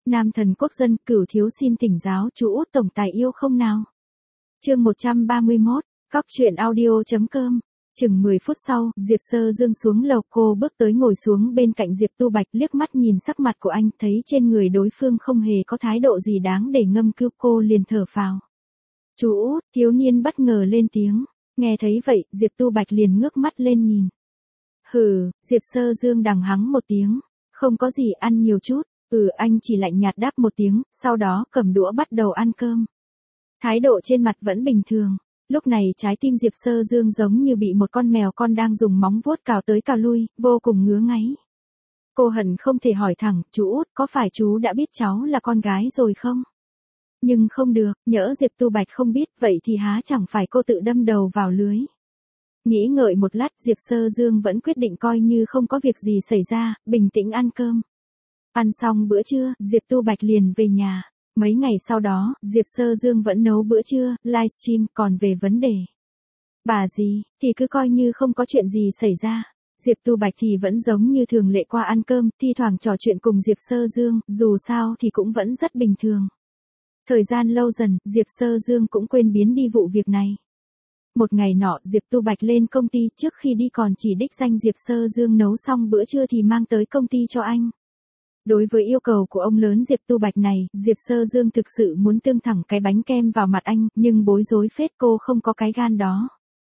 Nam thần quốc dân, Cửu thiếu xin thỉnh giáo chú Út tổng tài yêu không nào. Chương 131, Góc truyện audio.com. Chừng 10 phút sau, Diệp Sơ Dương xuống lầu, cô bước tới ngồi xuống bên cạnh Diệp Tu Bạch, liếc mắt nhìn sắc mặt của anh, thấy trên người đối phương không hề có thái độ gì đáng để ngâm cứu, cô liền thở phào. Chú Út, thiếu niên bất ngờ lên tiếng. Nghe thấy vậy, Diệp Tu Bạch liền ngước mắt lên nhìn. Hừ, Diệp Sơ Dương đằng hắng một tiếng. Không có gì, ăn nhiều chút. Anh chỉ lạnh nhạt đáp một tiếng, sau đó cầm đũa bắt đầu ăn cơm. Thái độ trên mặt vẫn bình thường. Lúc này trái tim Diệp Sơ Dương giống như bị một con mèo con đang dùng móng vuốt cào tới cào lui, vô cùng ngứa ngáy. Cô hận không thể hỏi thẳng, chú Út, có phải chú đã biết cháu là con gái rồi không? Nhưng không được, nhỡ Diệp Tu Bạch không biết, vậy thì há chẳng phải cô tự đâm đầu vào lưới. Nghĩ ngợi một lát, Diệp Sơ Dương vẫn quyết định coi như không có việc gì xảy ra, bình tĩnh ăn cơm. Ăn xong bữa trưa, Diệp Tu Bạch liền về nhà. Mấy ngày sau đó, Diệp Sơ Dương vẫn nấu bữa trưa, livestream, còn về vấn đề bà gì, thì cứ coi như không có chuyện gì xảy ra. Diệp Tu Bạch thì vẫn giống như thường lệ qua ăn cơm, thi thoảng trò chuyện cùng Diệp Sơ Dương, dù sao thì cũng vẫn rất bình thường. Thời gian lâu dần, Diệp Sơ Dương cũng quên biến đi vụ việc này. Một ngày nọ, Diệp Tu Bạch lên công ty, trước khi đi còn chỉ đích danh Diệp Sơ Dương nấu xong bữa trưa thì mang tới công ty cho anh. Đối với yêu cầu của ông lớn Diệp Tu Bạch này, Diệp Sơ Dương thực sự muốn tương thẳng cái bánh kem vào mặt anh, nhưng bối rối phết, cô không có cái gan đó.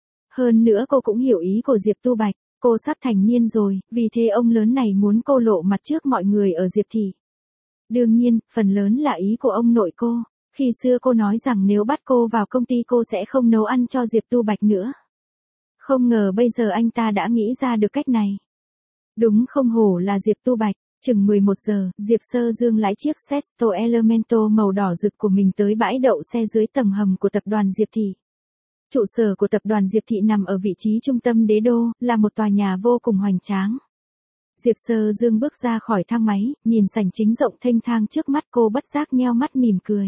Hơn nữa cô cũng hiểu ý của Diệp Tu Bạch, cô sắp thành niên rồi, vì thế ông lớn này muốn cô lộ mặt trước mọi người ở Diệp thị. Đương nhiên, phần lớn là ý của ông nội cô. Khi xưa cô nói rằng nếu bắt cô vào công ty cô sẽ không nấu ăn cho Diệp Tu Bạch nữa. Không ngờ bây giờ anh ta đã nghĩ ra được cách này. Đúng không hổ là Diệp Tu Bạch. Chừng 11 giờ, Diệp Sơ Dương lái chiếc Sesto Elemento màu đỏ rực của mình tới bãi đậu xe dưới tầng hầm của tập đoàn Diệp Thị. Trụ sở của tập đoàn Diệp Thị nằm ở vị trí trung tâm đế đô, là một tòa nhà vô cùng hoành tráng. Diệp Sơ Dương bước ra khỏi thang máy, nhìn sảnh chính rộng thênh thang trước mắt, cô bất giác nheo mắt mỉm cười.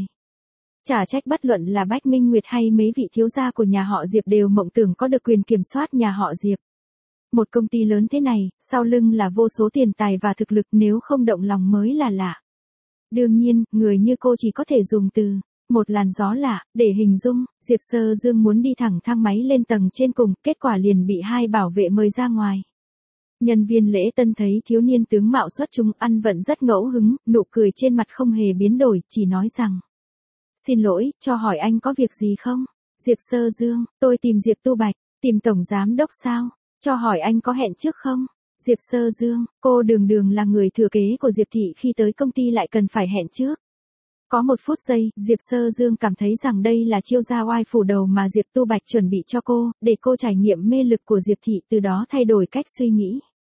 Chả trách bất luận là Bách Minh Nguyệt hay mấy vị thiếu gia của nhà họ Diệp đều mộng tưởng có được quyền kiểm soát nhà họ Diệp. Một công ty lớn thế này, sau lưng là vô số tiền tài và thực lực, nếu không động lòng mới là lạ. Đương nhiên, người như cô chỉ có thể dùng từ một làn gió lạ để hình dung. Diệp Sơ Dương muốn đi thẳng thang máy lên tầng trên cùng, kết quả liền bị hai bảo vệ mời ra ngoài. Nhân viên lễ tân thấy thiếu niên tướng mạo xuất chúng, ăn vận rất ngẫu hứng, nụ cười trên mặt không hề biến đổi, chỉ nói rằng: Xin lỗi, cho hỏi anh có việc gì không? Diệp Sơ Dương, tôi tìm Diệp Tu Bạch. Tìm tổng giám đốc sao? Cho hỏi anh có hẹn trước không? Diệp Sơ Dương, cô đường là người thừa kế của Diệp Thị, khi tới công ty lại cần phải hẹn trước. Có một phút giây, Diệp Sơ Dương cảm thấy rằng đây là chiêu gia oai phủ đầu mà Diệp Tu Bạch chuẩn bị cho cô, để cô trải nghiệm mê lực của Diệp Thị, từ đó thay đổi cách suy nghĩ.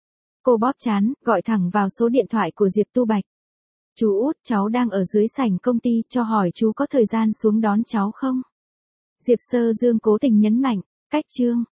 Cô bóp trán, gọi thẳng vào số điện thoại của Diệp Tu Bạch. Chú Út, cháu đang ở dưới sảnh công ty, cho hỏi chú có thời gian xuống đón cháu không? Diệp Sơ Dương cố tình nhấn mạnh, cách chương.